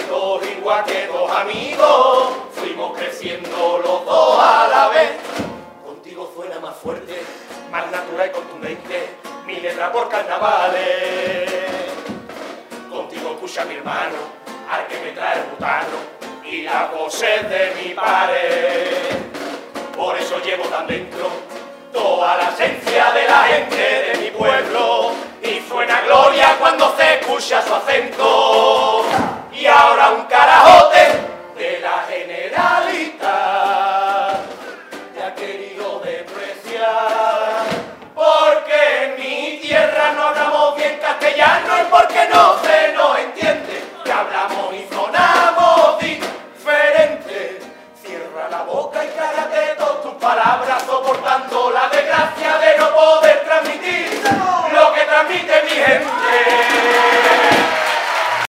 amiguitos, igual que dos amigos, fuimos creciendo los dos a la vez. Contigo suena más fuerte, más natural y contundente, mi letra por carnavales. Contigo escucha mi hermano, al que me trae el butano, y la voz es de mi pared. Por eso llevo tan dentro toda la esencia de la gente de mi pueblo, y suena gloria cuando se escucha su acento. Y ahora un carajote de la Generalitat te ha querido despreciar, porque en mi tierra no hablamos bien castellano y porque no se nos entiende que hablamos y sonamos diferente. Cierra la boca y cállate todas tus palabras soportando la de